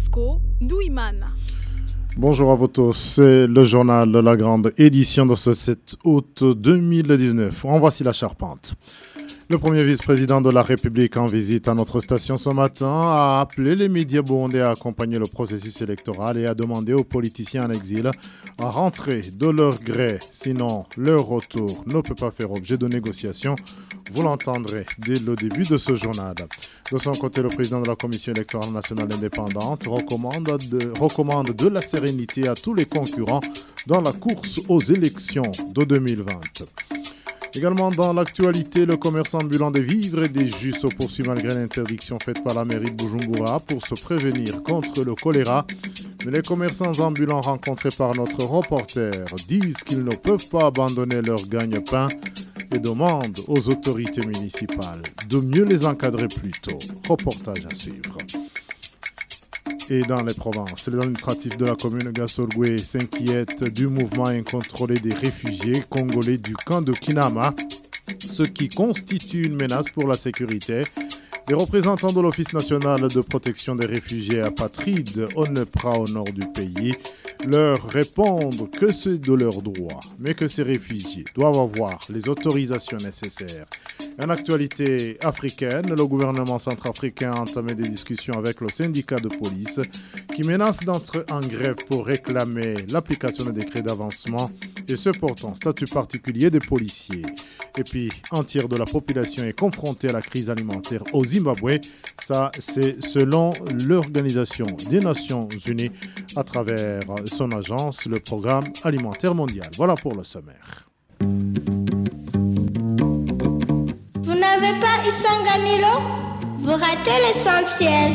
Bosco Douimana. Bonjour à vous tous, c'est le journal de la grande édition de ce 7 août 2019. En voici la charpente. Le premier vice-président de la République en visite à notre station ce matin a appelé les médias burundais à accompagner le processus électoral et a demandé aux politiciens en exil à rentrer de leur gré. Sinon, leur retour ne peut pas faire objet de négociations. Vous l'entendrez dès le début de ce journal. De son côté, le président de la Commission électorale nationale indépendante recommande de la sérénité à tous les concurrents dans la course aux élections de 2020. Également dans l'actualité, le commerce ambulant des vivres et des jus se poursuit malgré l'interdiction faite par la mairie de Bujumbura pour se prévenir contre le choléra. Mais les commerçants ambulants rencontrés par notre reporter disent qu'ils ne peuvent pas abandonner leur gagne-pain et demandent aux autorités municipales de mieux les encadrer plus tôt. Reportage à suivre. Et dans les provinces, les administratifs de la commune Gassorgwe s'inquiètent du mouvement incontrôlé des réfugiés congolais du camp de Kinama, ce qui constitue une menace pour la sécurité. Les représentants de l'Office national de protection des réfugiés apatrides, ONEPRA au nord du pays, leur répondent que c'est de leur droit, mais que ces réfugiés doivent avoir les autorisations nécessaires. En actualité africaine, le gouvernement centrafricain a entamé des discussions avec le syndicat de police qui menace d'entrer en grève pour réclamer l'application des décrets d'avancement et ce pourtant statut particulier des policiers. Et puis, un tiers de la population est confrontée à la crise alimentaire au Zimbabwe. Ça, c'est selon l'Organisation des Nations Unies à travers son agence, le Programme alimentaire mondial. Voilà pour le sommaire. Vous n'avez pas Isanganilo? Vous ratez l'essentiel.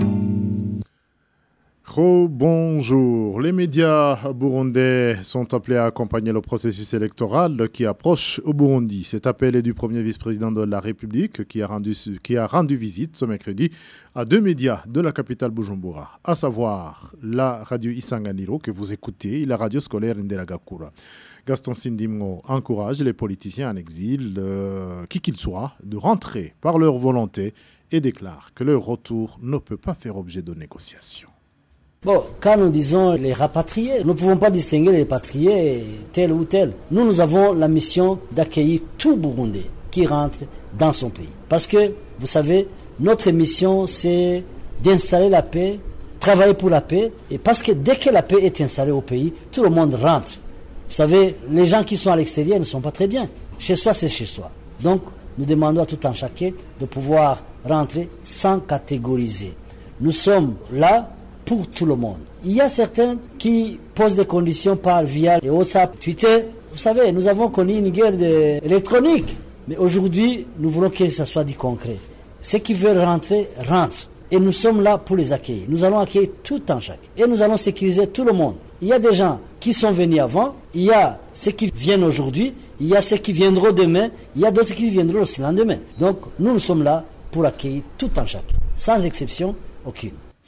Bonjour. Les médias burundais sont appelés à accompagner le processus électoral qui approche au Burundi. Cet appel est du premier vice-président de la République qui a rendu visite ce mercredi à deux médias de la capitale Bujumbura, à savoir la radio Isanganiro que vous écoutez et la radio scolaire Nderagakura. Gaston Sindimgo encourage les politiciens en exil, qui qu'ils soient, de rentrer par leur volonté et déclare que leur retour ne peut pas faire objet de négociations. Bon, quand nous disons les rapatriés, nous ne pouvons pas distinguer les rapatriés tel ou tel. Nous avons la mission d'accueillir tout Burundais qui rentre dans son pays. Parce que, vous savez, notre mission, c'est d'installer la paix, travailler pour la paix. Et parce que dès que la paix est installée au pays, tout le monde rentre. Vous savez, les gens qui sont à l'extérieur ne sont pas très bien. Chez soi, c'est chez soi. Donc, nous demandons à tout un chacun de pouvoir rentrer sans catégoriser. Nous sommes là pour tout le monde. Il y a certains qui posent des conditions via les WhatsApp, Twitter. Vous savez, nous avons connu une guerre électronique. Mais aujourd'hui, nous voulons que ça soit du concret. Ceux qui veulent rentrer, rentrent. Et nous sommes là pour les accueillir. Nous allons accueillir tout un chacun. Et nous allons sécuriser tout le monde. Il y a des gens qui sont venus avant. Il y a ceux qui viennent aujourd'hui. Il y a ceux qui viendront demain. Il y a d'autres qui viendront aussi le lendemain. Donc, nous sommes là pour accueillir tout un chacun. Sans exception aucune.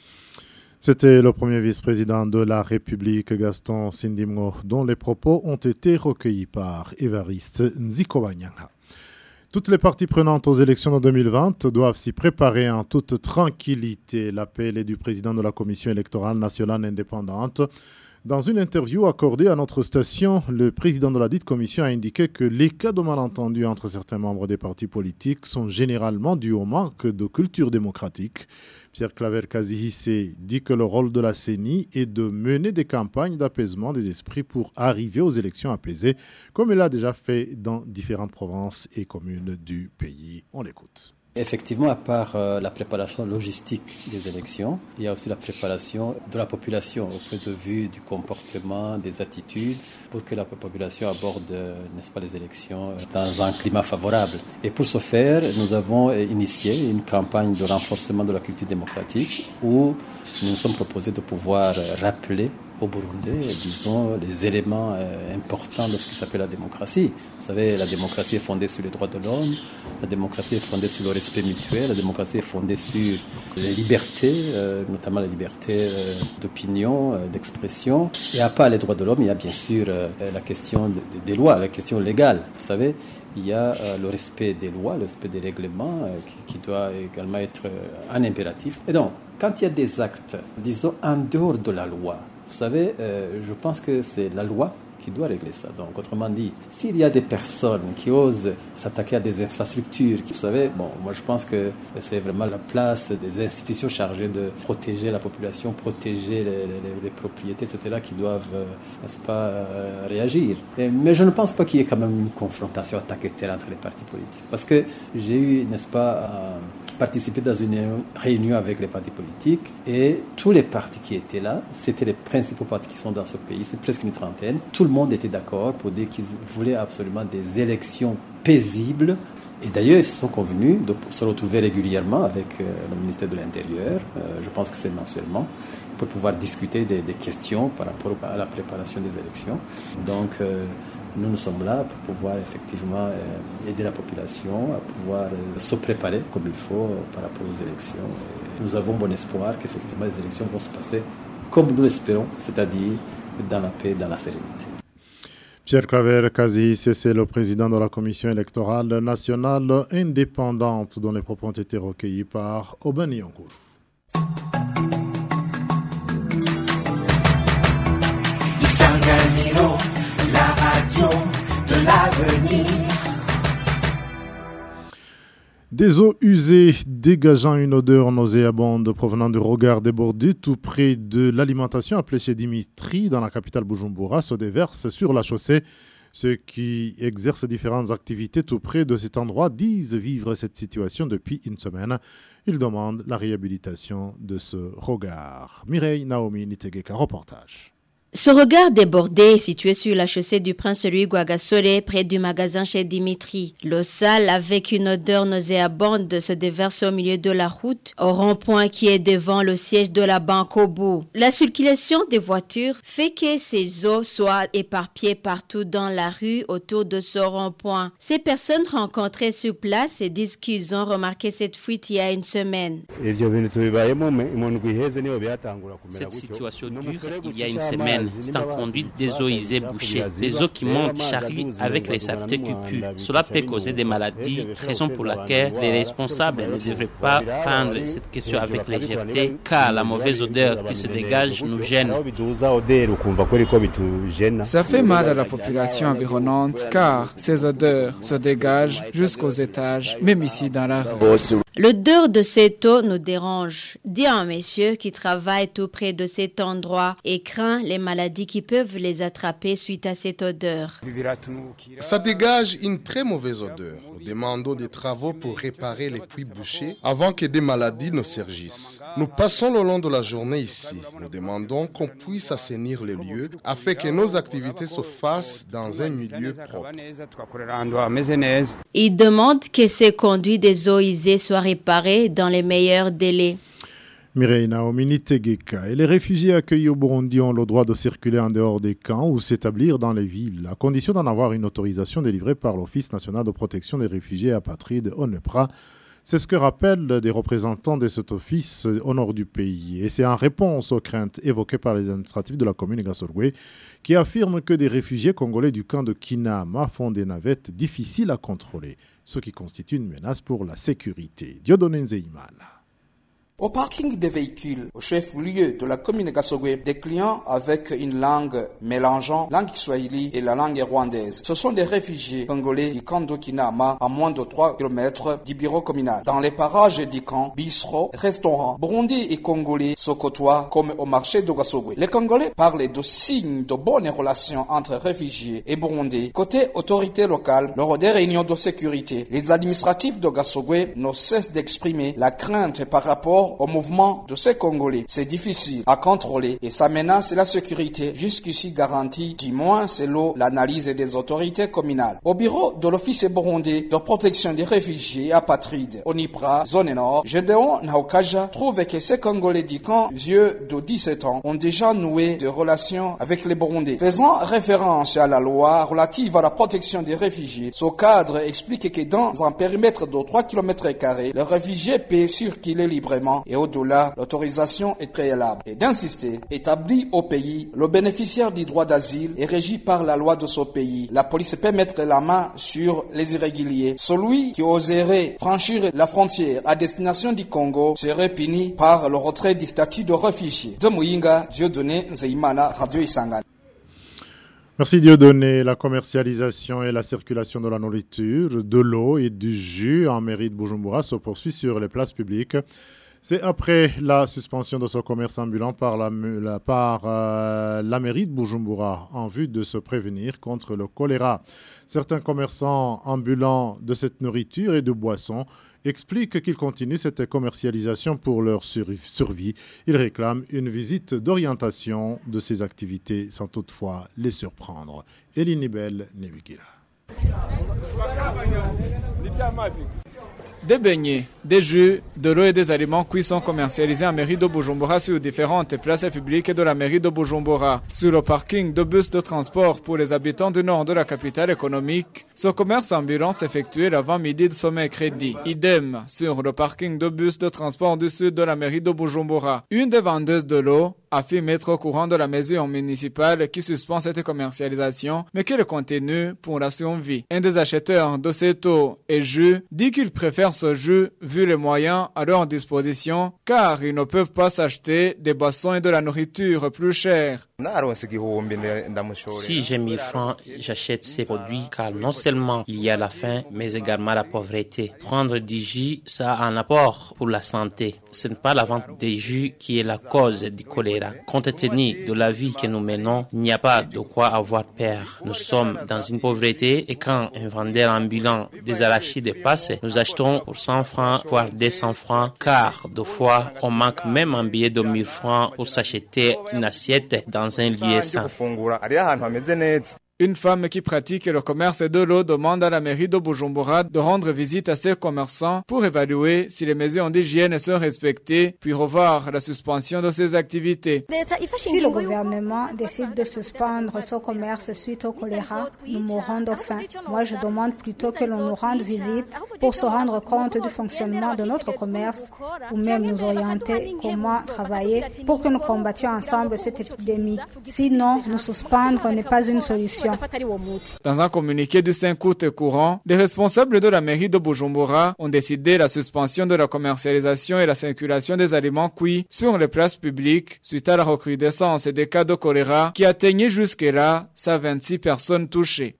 C'était le premier vice-président de la République, Gaston Sindimgo, dont les propos ont été recueillis par Évariste Nzikobanyanga. Toutes les parties prenantes aux élections de 2020 doivent s'y préparer en toute tranquillité. L'appel est du président de la Commission électorale nationale indépendante. Dans une interview accordée à notre station, le président de la dite commission a indiqué que les cas de malentendus entre certains membres des partis politiques sont généralement dus au manque de culture démocratique. Pierre Claver Kazihisse dit que le rôle de la CENI est de mener des campagnes d'apaisement des esprits pour arriver aux élections apaisées, comme elle l'a déjà fait dans différentes provinces et communes du pays. On l'écoute. Effectivement, à part la préparation logistique des élections, il y a aussi la préparation de la population au point de vue du comportement, des attitudes, pour que la population aborde, n'est-ce pas, les élections dans un climat favorable. Et pour ce faire, nous avons initié une campagne de renforcement de la culture démocratique où nous nous sommes proposés de pouvoir rappeler au Burundi, disons, les éléments importants de ce qui s'appelle la démocratie. Vous savez, la démocratie est fondée sur les droits de l'homme, la démocratie est fondée sur le respect mutuel, la démocratie est fondée sur les libertés, notamment la liberté d'opinion, d'expression. Et à part les droits de l'homme, il y a bien sûr la question des lois, la question légale. Vous savez, il y a le respect des lois, le respect des règlements qui doit également être un impératif. Et donc, quand il y a des actes, disons, en dehors de la loi, vous savez, je pense que c'est la loi qui doit régler ça. Donc, autrement dit, s'il y a des personnes qui osent s'attaquer à des infrastructures, vous savez, moi je pense que c'est vraiment la place des institutions chargées de protéger la population, protéger les propriétés, etc., qui doivent, n'est-ce pas, réagir. Mais je ne pense pas qu'il y ait quand même une confrontation attaque-terre entre les partis politiques. Parce que j'ai eu, n'est-ce pas, participer dans une réunion avec les partis politiques et tous les partis qui étaient là, c'était les principaux partis qui sont dans ce pays, c'est presque une trentaine. Tout le monde était d'accord pour dire qu'ils voulaient absolument des élections paisibles. Et d'ailleurs, ils se sont convenus de se retrouver régulièrement avec le ministère de l'Intérieur, je pense que c'est mensuellement, pour pouvoir discuter des questions par rapport à la préparation des élections. Donc, nous sommes là pour pouvoir effectivement aider la population à pouvoir se préparer comme il faut par rapport aux élections. Et nous avons bon espoir qu'effectivement les élections vont se passer comme nous l'espérons, c'est-à-dire dans la paix, dans la sérénité. Pierre Claver Kazi, c'est le président de la commission électorale nationale indépendante dont les propos ont été recueillis par Aubin Nyongourou. La radio de l'avenir. Des eaux usées dégageant une odeur nauséabonde provenant du regard débordé tout près de l'alimentation appelée chez Dimitri dans la capitale Bujumbura se déversent sur la chaussée. Ceux qui exercent différentes activités tout près de cet endroit disent vivre cette situation depuis une semaine. Ils demandent la réhabilitation de ce regard. Mireille Naomi Nitegeka, reportage. Ce regard débordé est situé sur la chaussée du Prince Louis Guagasole, près du magasin chez Dimitri. L'eau sale avec une odeur nauséabonde se déverse au milieu de la route, au rond-point qui est devant le siège de la banque au bout. La circulation des voitures fait que ces eaux soient éparpillées partout dans la rue autour de ce rond-point. Ces personnes rencontrées sur place disent qu'ils ont remarqué cette fuite il y a une semaine. Cette situation dure il y a une semaine. C'est un conduit des eaux usées bouchées. Les eaux qui montent charrient avec les saletés qui puent. Cela peut causer des maladies, raison pour laquelle les responsables ne devraient pas prendre cette question avec légèreté, car la mauvaise odeur qui se dégage nous gêne. Ça fait mal à la population environnante, car ces odeurs se dégagent jusqu'aux étages, même ici dans la rue. L'odeur de cette eau nous dérange, dit un monsieur qui travaille tout près de cet endroit et craint les maladies qui peuvent les attraper suite à cette odeur. Ça dégage une très mauvaise odeur. Nous demandons des travaux pour réparer les puits bouchés avant que des maladies ne surgissent. Nous passons le long de la journée ici. Nous demandons qu'on puisse assainir les lieux afin que nos activités se fassent dans un milieu propre. Il demande que ces conduits des eaux usées soient réparés dans les meilleurs délais. Mireille Naomi Nitegeka. Et les réfugiés accueillis au Burundi ont le droit de circuler en dehors des camps ou s'établir dans les villes, à condition d'en avoir une autorisation délivrée par l'Office national de protection des réfugiés et apatrides, ONEPRA. C'est ce que rappellent des représentants de cet office au nord du pays. Et c'est en réponse aux craintes évoquées par les administratifs de la commune Gasorgwe qui affirment que des réfugiés congolais du camp de Kinama font des navettes difficiles à contrôler, ce qui constitue une menace pour la sécurité. Dieudonné Nzeimana. Au parking des véhicules, au chef-lieu de la commune Gasorgwe, des clients avec une langue mélangeant langue swahili et la langue rwandaise. Ce sont des réfugiés congolais du camp de Kinama à moins de 3 km du bureau communal. Dans les parages du camp, bistrots, restaurants, burundais et congolais se côtoient comme au marché de Gasorgwe. Les Congolais parlent de signes de bonnes relations entre réfugiés et burundais. Côté autorités locales, lors des réunions de sécurité, les administratifs de Gasorgwe ne cessent d'exprimer la crainte par rapport au mouvement de ces Congolais. C'est difficile à contrôler et ça menace la sécurité jusqu'ici garantie, du moins selon l'analyse des autorités communales. Au bureau de l'Office burundais de protection des réfugiés et apatrides, ONIPRA, zone nord, Gédéon Naukaja trouve que ces Congolais du camp, vieux de 17 ans, ont déjà noué des relations avec les Burundais. Faisant référence à la loi relative à la protection des réfugiés, ce cadre explique que dans un périmètre de 3 km², les réfugiés peuvent circuler librement francs et au-delà, l'autorisation est préalable. Et d'insister, établi au pays, le bénéficiaire du droit d'asile est régi par la loi de ce pays. La police peut mettre la main sur les irréguliers. Celui qui oserait franchir la frontière à destination du Congo serait puni par le retrait du statut de réfugié. De Mouinga, Dieudonné Nzeimana, Radio Isangane. Merci Dieudonné. La commercialisation et la circulation de la nourriture, de l'eau et du jus en mairie de Bujumbura se poursuit sur les places publiques. C'est après la suspension de ce commerce ambulant par la mairie de Bujumbura en vue de se prévenir contre le choléra. Certains commerçants ambulants de cette nourriture et de boissons expliquent qu'ils continuent cette commercialisation pour leur survie. Ils réclament une visite d'orientation de ces activités sans toutefois les surprendre. Elie Nibel Newigira. Des beignets, des jus, de l'eau et des aliments cuits sont commercialisés en mairie de Bujumbura sur différentes places publiques de la mairie de Bujumbura. Sur le parking de bus de transport pour les habitants du nord de la capitale économique, ce commerce ambulant s'effectuait l'avant-midi de ce mercredi. Idem sur le parking de bus de transport du sud de la mairie de Bujumbura. Une des vendeuses de l'eau affirme être au courant de la mesure municipale qui suspend cette commercialisation, mais qu'elle continue pour la survie. Un des acheteurs de cette eau et jus dit qu'il préfère ce jus vu les moyens à leur disposition, car ils ne peuvent pas s'acheter des boissons et de la nourriture plus chères. Si j'ai 1000 francs, j'achète ces produits car non seulement il y a la faim, mais également la pauvreté. Prendre du jus, ça a un apport pour la santé. Ce n'est pas la vente des jus qui est la cause du choléra. Compte tenu de la vie que nous menons, il n'y a pas de quoi avoir peur. Nous sommes dans une pauvreté et quand un vendeur ambulant des arachides passe, nous achetons pour 100 francs, voire 200 francs, car deux fois, on manque même un billet de 1000 francs pour s'acheter une assiette dans un lieu sain. Une femme qui pratique le commerce de l'eau demande à la mairie de Bujumbura de rendre visite à ces commerçants pour évaluer si les mesures d'hygiène sont respectées, puis revoir la suspension de ces activités. Si le gouvernement décide de suspendre ce commerce suite au choléra, nous mourrons de faim. Moi, je demande plutôt que l'on nous rende visite pour se rendre compte du fonctionnement de notre commerce ou même nous orienter comment travailler pour que nous combattions ensemble cette épidémie. Sinon, nous suspendre n'est pas une solution. Dans un communiqué du 5 août courant, les responsables de la mairie de Bujumbura ont décidé la suspension de la commercialisation et la circulation des aliments cuits sur les places publiques suite à la recrudescence des cas de choléra qui atteignaient jusque-là 126 personnes touchées.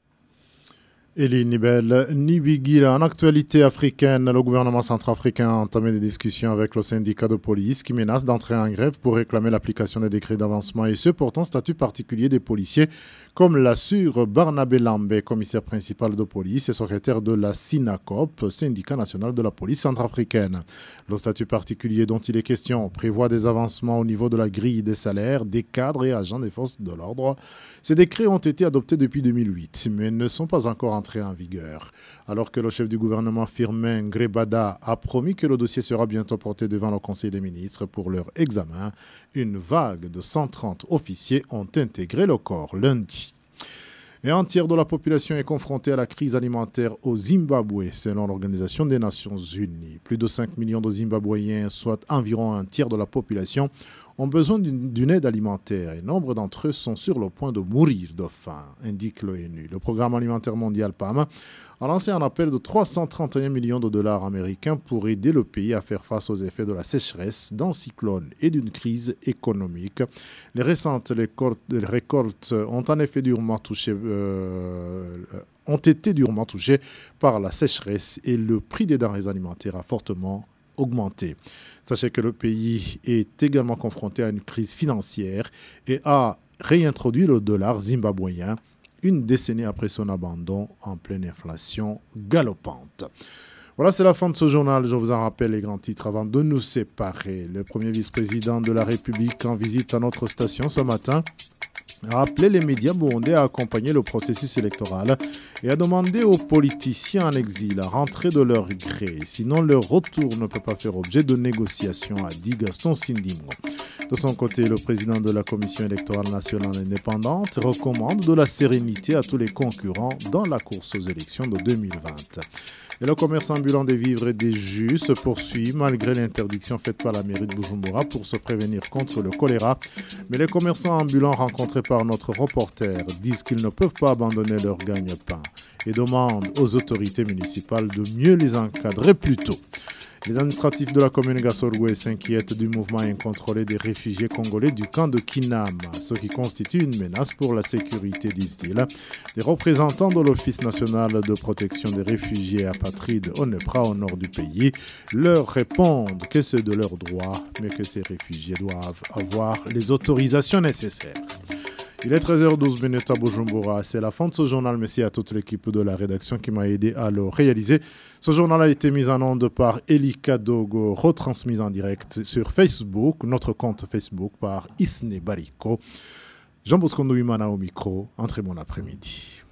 Elie Nibel Nibigira. En actualité africaine, le gouvernement centrafricain a entamé des discussions avec le syndicat de police qui menace d'entrer en grève pour réclamer l'application des décrets d'avancement et ce portant statut particulier des policiers, comme l'assure Barnabé Lambé, commissaire principal de police et secrétaire de la SINACOP, syndicat national de la police centrafricaine. Le statut particulier dont il est question prévoit des avancements au niveau de la grille des salaires des cadres et agents des forces de l'ordre. Ces décrets ont été adoptés depuis 2008, mais ne sont pas encore entrés en vigueur. Alors que le chef du gouvernement Firmin Grebada a promis que le dossier sera bientôt porté devant le Conseil des ministres pour leur examen, une vague de 130 officiers ont intégré le corps lundi. Et un tiers de la population est confrontée à la crise alimentaire au Zimbabwe, selon l'Organisation des Nations Unies. Plus de 5 millions de Zimbabwéens, soit environ un tiers de la population, ont besoin d'une aide alimentaire et nombre d'entre eux sont sur le point de mourir de faim, indique l'ONU. Le Programme alimentaire mondial PAM a lancé un appel de 331 millions de dollars américains pour aider le pays à faire face aux effets de la sécheresse, d'un cyclone et d'une crise économique. Les récentes récoltes ont en effet ont été durement touchées par la sécheresse et le prix des denrées alimentaires a fortement augmenté. Sachez que le pays est également confronté à une crise financière et a réintroduit le dollar zimbabwéen une décennie après son abandon en pleine inflation galopante. Voilà, c'est la fin de ce journal. Je vous en rappelle les grands titres avant de nous séparer. Le premier vice-président de la République en visite à notre station ce matin. a appelé les médias burundais à accompagner le processus électoral et a demandé aux politiciens en exil à rentrer de leur gré. Sinon, leur retour ne peut pas faire objet de négociations, a dit Gaston Sindimgo. De son côté, le président de la Commission électorale nationale indépendante recommande de la sérénité à tous les concurrents dans la course aux élections de 2020. Et le commerce ambulant des vivres et des jus se poursuit malgré l'interdiction faite par la mairie de Bujumbura pour se prévenir contre le choléra. Mais les commerçants ambulants rencontrés par notre reporter disent qu'ils ne peuvent pas abandonner leur gagne-pain et demandent aux autorités municipales de mieux les encadrer plus tôt. Les administratifs de la commune Gasorgwe s'inquiètent du mouvement incontrôlé des réfugiés congolais du camp de Kinama, ce qui constitue une menace pour la sécurité, disent-ils. Des représentants de l'Office national de protection des réfugiés apatrides ONEPRA au nord du pays leur répondent que c'est de leur droit, mais que ces réfugiés doivent avoir les autorisations nécessaires. Il est 13h12 à Bujumbura. C'est la fin de ce journal. Merci à toute l'équipe de la rédaction qui m'a aidé à le réaliser. Ce journal a été mis en onde par Elika Dogo, retransmis en direct sur Facebook, notre compte Facebook par Isne Bariko. Jean Bosco Ndouimana au micro. Un très bon après-midi.